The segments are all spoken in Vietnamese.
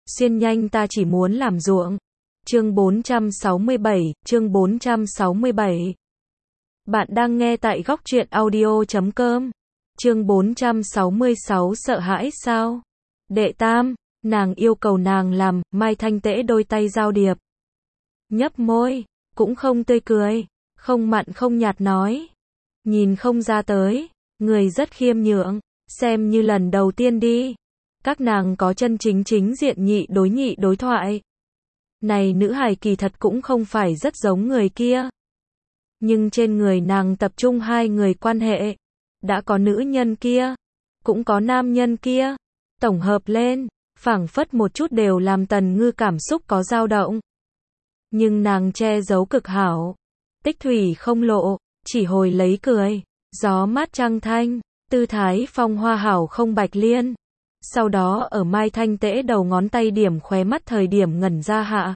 Xuyên nhanh ta chỉ muốn làm ruộng. Chương 467. Bạn đang nghe tại góc truyện audio.com. Chương 466 sợ hãi sao? Đệ tam, nàng yêu cầu nàng làm, Mai Thanh Tễ đôi tay giao điệp. Nhấp môi, cũng không tươi cười, không mặn không nhạt nói. Nhìn không ra tới, người rất khiêm nhượng, xem như lần đầu tiên đi. Các nàng có chân chính chính diện nhị đối thoại. Này nữ hài kỳ thật cũng không phải rất giống người kia. Nhưng trên người nàng tập trung hai người quan hệ. Đã có nữ nhân kia, cũng có nam nhân kia. Tổng hợp lên, phảng phất một chút đều làm Tần Ngư cảm xúc có dao động. Nhưng nàng che giấu cực hảo. Tích thủy không lộ, chỉ hồi lấy cười. Gió mát trăng thanh, tư thái phong hoa hảo không bạch liên. Sau đó ở Mai Thanh Tễ đầu ngón tay điểm khóe mắt thời điểm ngẩn ra hạ.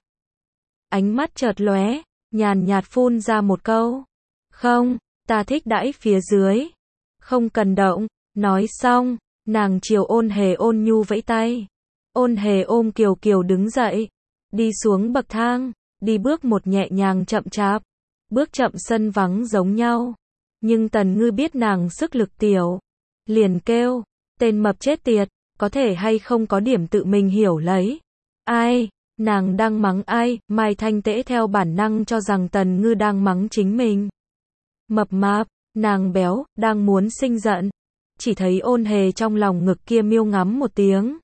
Ánh mắt chợt lóe, nhàn nhạt phun ra một câu. Không, ta thích đãi phía dưới. Không cần động, nói xong, nàng chiều Ôn Hề ôn nhu vẫy tay. Ôn Hề ôm Kiều Kiều đứng dậy, đi xuống bậc thang, đi bước một nhẹ nhàng chậm chạp. Bước chậm sân vắng giống nhau. Nhưng Tần Ngư biết nàng sức lực tiểu. Liền kêu, tên mập chết tiệt. Có thể hay không có điểm tự mình hiểu lấy. Ai? Nàng đang mắng ai? Mai Thanh Tễ theo bản năng cho rằng Tần Ngư đang mắng chính mình. Mập mạp, nàng béo, đang muốn sinh giận. Chỉ thấy Ôn Hề trong lòng ngực kia miêu ngắm một tiếng.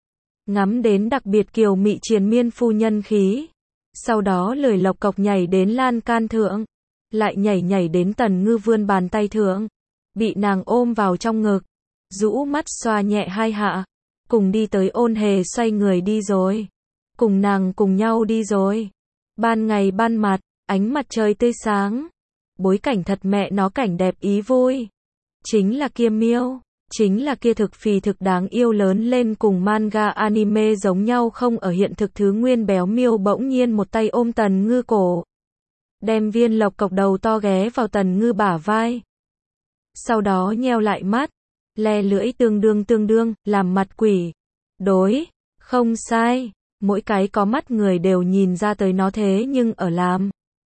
Ngắm đến đặc biệt kiều mị triền miên phu nhân khí. Sau đó lười lộc cộc nhảy đến lan can thượng. Lại nhảy đến Tần Ngư vươn bàn tay thượng. Bị nàng ôm vào trong ngực. Rũ mắt xoa nhẹ hai hạ. Cùng đi tới Ôn Hề xoay người đi rồi. Cùng nàng cùng nhau đi rồi. Ban ngày ban mặt, ánh mặt trời tươi sáng. Bối cảnh thật mẹ nó cảnh đẹp ý vui. Chính là kia miêu. Chính là kia thực phì thực đáng yêu lớn lên cùng manga anime giống nhau không ở hiện thực thứ nguyên béo miêu bỗng nhiên một tay ôm Tần Ngư cổ. Đem viên lộc cộc đầu to ghé vào Tần Ngư bả vai. Sau đó nheo lại mắt. Le lưỡi tương đương, làm mặt quỷ. Đối, không sai, mỗi cái có mắt người đều nhìn ra tới nó thế nhưng ở làm.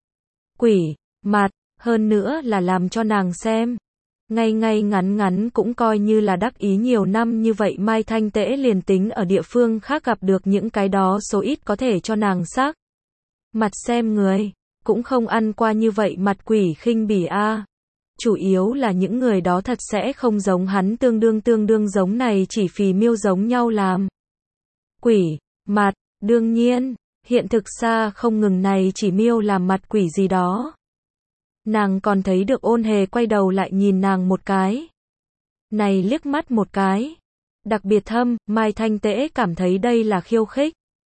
Quỷ, mặt, hơn nữa là làm cho nàng xem. Ngay ngắn cũng coi như là đắc ý nhiều năm như vậy Mai Thanh Tễ liền tính ở địa phương khác gặp được những cái đó số ít có thể cho nàng sắc. Mặt xem người, cũng không ăn qua như vậy mặt quỷ khinh bỉ a. Chủ yếu là những người đó thật sẽ không giống hắn tương đương giống này chỉ phì miêu giống nhau làm. Quỷ, mặt, đương nhiên, hiện thực xa không ngừng này chỉ miêu làm mặt quỷ gì đó. Nàng còn thấy được Ôn Hề quay đầu lại nhìn nàng một cái. Này liếc mắt một cái. Đặc biệt thâm, Mai Thanh Tễ cảm thấy đây là khiêu khích.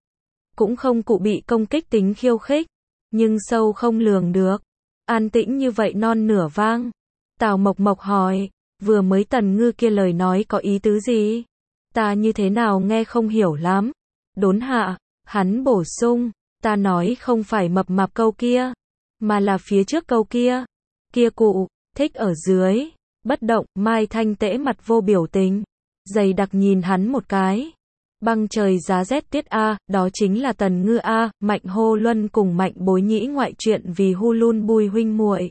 Cũng không cụ bị công kích tính khiêu khích. Nhưng sâu không lường được. An tĩnh như vậy non nửa vang. Tào Mộc Mộc hỏi, vừa mới Tần Ngư kia lời nói có ý tứ gì? Ta như thế nào nghe không hiểu lắm. Đốn hạ, hắn bổ sung, ta nói không phải mập mạp câu kia, mà là phía trước câu kia. Kia cụ, thích ở dưới, bất động, Mai Thanh Tễ mặt vô biểu tình, dày đặc nhìn hắn một cái. Băng trời giá rét tiết A, đó chính là Tần Ngư A, Mạnh Hô Luân cùng Mạnh Bối Nhĩ ngoại truyện vì Hulun Bùi huynh muội.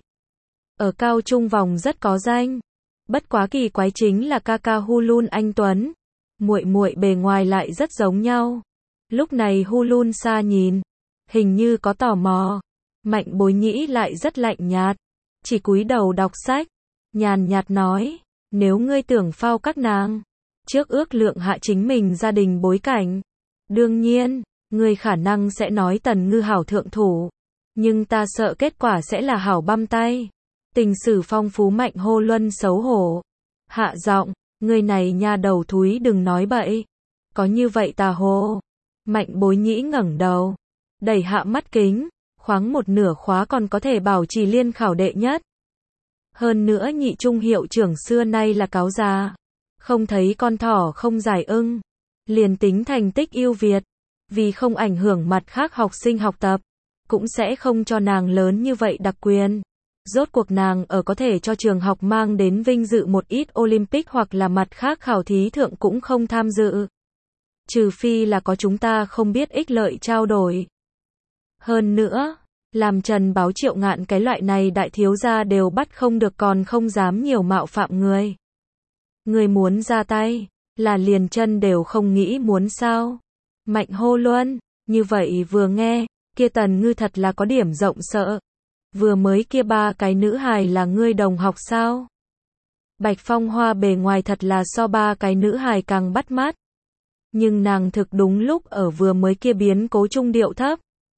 Ở cao trung vòng rất có danh. Bất quá kỳ quái chính là ca ca Hulun anh Tuấn. Muội muội bề ngoài lại rất giống nhau. Lúc này Hulun xa nhìn. Hình như có tò mò. Mạnh Bối Nhĩ lại rất lạnh nhạt. Chỉ cúi đầu đọc sách. Nhàn nhạt nói. Nếu ngươi tưởng phao các nàng. Trước ước lượng hạ chính mình gia đình bối cảnh. Đương nhiên, ngươi khả năng sẽ nói Tần Ngư hảo thượng thủ. Nhưng ta sợ kết quả sẽ là hảo băm tay. Tình sử phong phú Mạnh Hô Luân xấu hổ. Hạ giọng, người này nha đầu thúi đừng nói bậy. Có như vậy tà hồ. Mạnh Bối Nhĩ ngẩng đầu. Đẩy hạ mắt kính. Khoáng một nửa khóa còn có thể bảo trì liên khảo đệ nhất. Hơn nữa nhị trung hiệu trưởng xưa nay là cáo già. Không thấy con thỏ không giải ưng. Liền tính thành tích ưu việt. Vì không ảnh hưởng mặt khác học sinh học tập. Cũng sẽ không cho nàng lớn như vậy đặc quyền. Rốt cuộc nàng ở có thể cho trường học mang đến vinh dự một ít Olympic hoặc là mặt khác khảo thí thượng cũng không tham dự. Trừ phi là có chúng ta không biết ích lợi trao đổi. Hơn nữa, làm Trần báo Triệu Ngạn cái loại này đại thiếu gia đều bắt không được còn không dám nhiều mạo phạm người. Người muốn ra tay, là liền chân đều không nghĩ muốn sao? Mạnh hô Luân, như vậy vừa nghe, kia Tần Ngư thật là có điểm rộng sợ. Vừa mới kia ba cái nữ hài là ngươi đồng học sao? Bạch Phong Hoa bề ngoài thật là so ba cái nữ hài càng bắt mắt. Nhưng nàng thực đúng lúc ở vừa mới kia biến cố trung điệu thấp.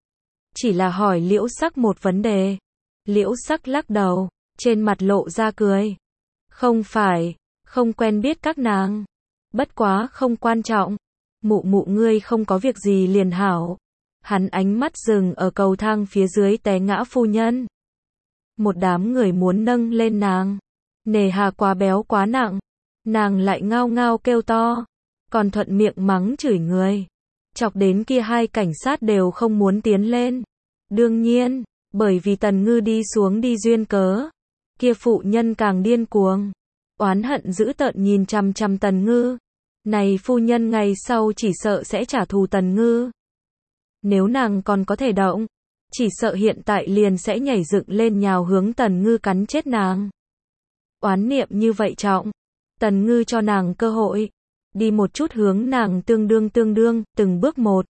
Chỉ là hỏi Liễu Sắc một vấn đề. Liễu Sắc lắc đầu, trên mặt lộ ra cười. Không phải, không quen biết các nàng. Bất quá không quan trọng. Mụ mụ ngươi không có việc gì liền hảo. Hắn ánh mắt dừng ở cầu thang phía dưới té ngã phu nhân. Một đám người muốn nâng lên nàng. Nề hà quá béo quá nặng. Nàng lại ngao ngao kêu to. Còn thuận miệng mắng chửi người. Chọc đến kia hai cảnh sát đều không muốn tiến lên. Đương nhiên, bởi vì Tần Ngư đi xuống đi duyên cớ. Kia phụ nhân càng điên cuồng. Oán hận dữ tợn nhìn chằm chằm Tần Ngư. Này phu nhân ngày sau chỉ sợ sẽ trả thù Tần Ngư. Nếu nàng còn có thể động, chỉ sợ hiện tại liền sẽ nhảy dựng lên nhào hướng Tần Ngư cắn chết nàng. Oán niệm như vậy trọng, Tần Ngư cho nàng cơ hội, đi một chút hướng nàng tương đương, từng bước một.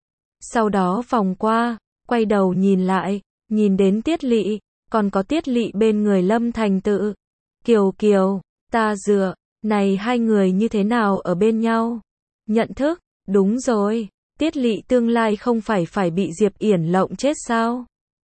Sau đó vòng qua, quay đầu nhìn lại, nhìn đến Tiết Lị, còn có Tiết Lị bên người Lâm Thành Tự. Kiều Kiều, ta dựa, này hai người như thế nào ở bên nhau? Nhận thức, đúng rồi, Tiết Lị tương lai không phải bị Diệp Yển lộng chết sao?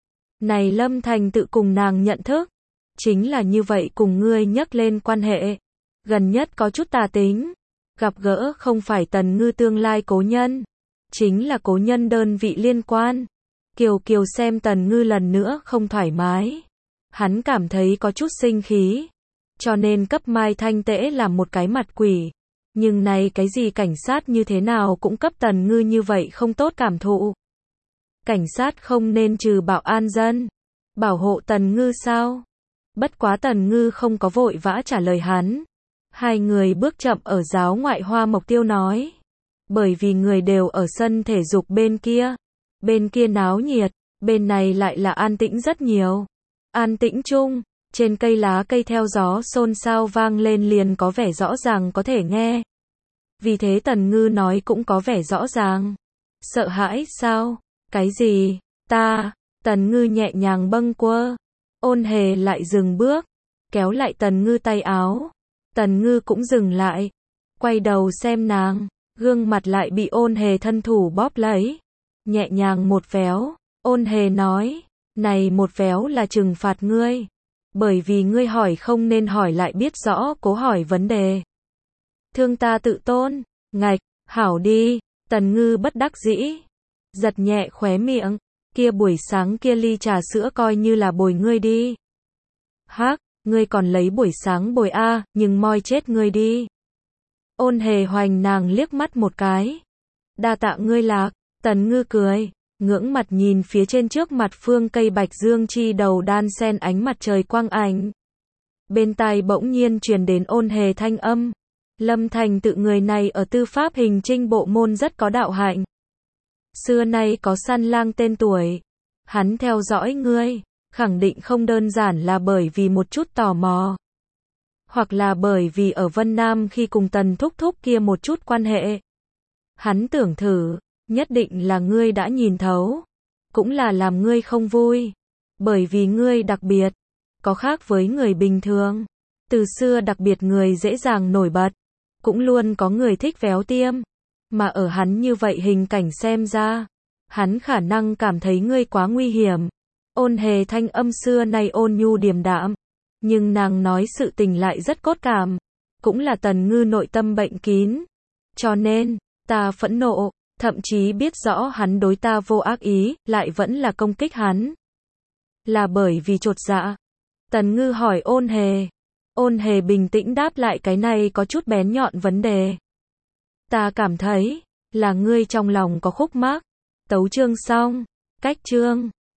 Này Lâm Thành Tự cùng nàng nhận thức, chính là như vậy cùng ngươi nhắc lên quan hệ. Gần nhất có chút tà tính, gặp gỡ không phải Tần Ngư tương lai cố nhân, chính là cố nhân đơn vị liên quan. Kiều Kiều xem Tần Ngư lần nữa không thoải mái. Hắn cảm thấy có chút sinh khí. Cho nên cấp Mai Thanh Tễ làm một cái mặt quỷ. Nhưng này cái gì cảnh sát như thế nào cũng cấp Tần Ngư như vậy không tốt cảm thụ. Cảnh sát không nên trừ bảo an dân. Bảo hộ Tần Ngư sao? Bất quá Tần Ngư không có vội vã trả lời hắn. Hai người bước chậm ở giáo ngoại Hoa Mộc Tiêu nói. Bởi vì người đều ở sân thể dục bên kia. Bên kia náo nhiệt, bên này lại là an tĩnh rất nhiều. An tĩnh chung, trên cây lá cây theo gió xôn xao vang lên liền có vẻ rõ ràng có thể nghe. Vì thế Tần Ngư nói cũng có vẻ rõ ràng. Sợ hãi sao? Cái gì? Ta, Tần Ngư nhẹ nhàng bâng quơ. Ôn Hề lại dừng bước, kéo lại Tần Ngư tay áo. Tần Ngư cũng dừng lại, quay đầu xem nàng, gương mặt lại bị Ôn Hề thân thủ bóp lấy. Nhẹ nhàng một véo, Ôn Hề nói, này một véo là trừng phạt ngươi. Bởi vì ngươi hỏi không nên hỏi lại biết rõ cố hỏi vấn đề. Thương ta tự tôn, ngạch, hảo đi, Tần Ngư bất đắc dĩ. Giật nhẹ khóe miệng, kia buổi sáng kia ly trà sữa coi như là bồi ngươi đi. Hắc, ngươi còn lấy buổi sáng bồi a, nhưng moi chết ngươi đi. Ôn Hề hoành nàng liếc mắt một cái. Đa tạ ngươi Lạc, Tần Ngư cười, ngưỡng mặt nhìn phía trên trước mặt phương cây bạch dương chi đầu đan sen ánh mặt trời quang ảnh. Bên tai bỗng nhiên truyền đến Ôn Hề thanh âm. Lâm Thành Tự người này ở tư pháp hình trinh bộ môn rất có đạo hạnh. Xưa nay có săn lang tên tuổi. Hắn theo dõi ngươi, khẳng định không đơn giản là bởi vì một chút tò mò. Hoặc là bởi vì ở Vân Nam khi cùng Tần Thúc Thúc kia một chút quan hệ. Hắn tưởng thử, nhất định là ngươi đã nhìn thấu. Cũng là làm ngươi không vui. Bởi vì ngươi đặc biệt, có khác với người bình thường. Từ xưa đặc biệt người dễ dàng nổi bật. Cũng luôn có người thích véo tiêm. Mà ở hắn như vậy hình cảnh xem ra, hắn khả năng cảm thấy ngươi quá nguy hiểm. Ôn Hề thanh âm xưa nay ôn nhu điềm đạm, nhưng nàng nói sự tình lại rất cốt cảm, cũng là Tần Ngư nội tâm bệnh kín. Cho nên, ta phẫn nộ, thậm chí biết rõ hắn đối ta vô ác ý, lại vẫn là công kích hắn. Là bởi vì chột dạ. Tần Ngư hỏi Ôn Hề. Ôn Hề bình tĩnh đáp lại cái này có chút bén nhọn vấn đề. Ta cảm thấy, là ngươi trong lòng có khúc mắc. Tấu chương xong. Cách chương.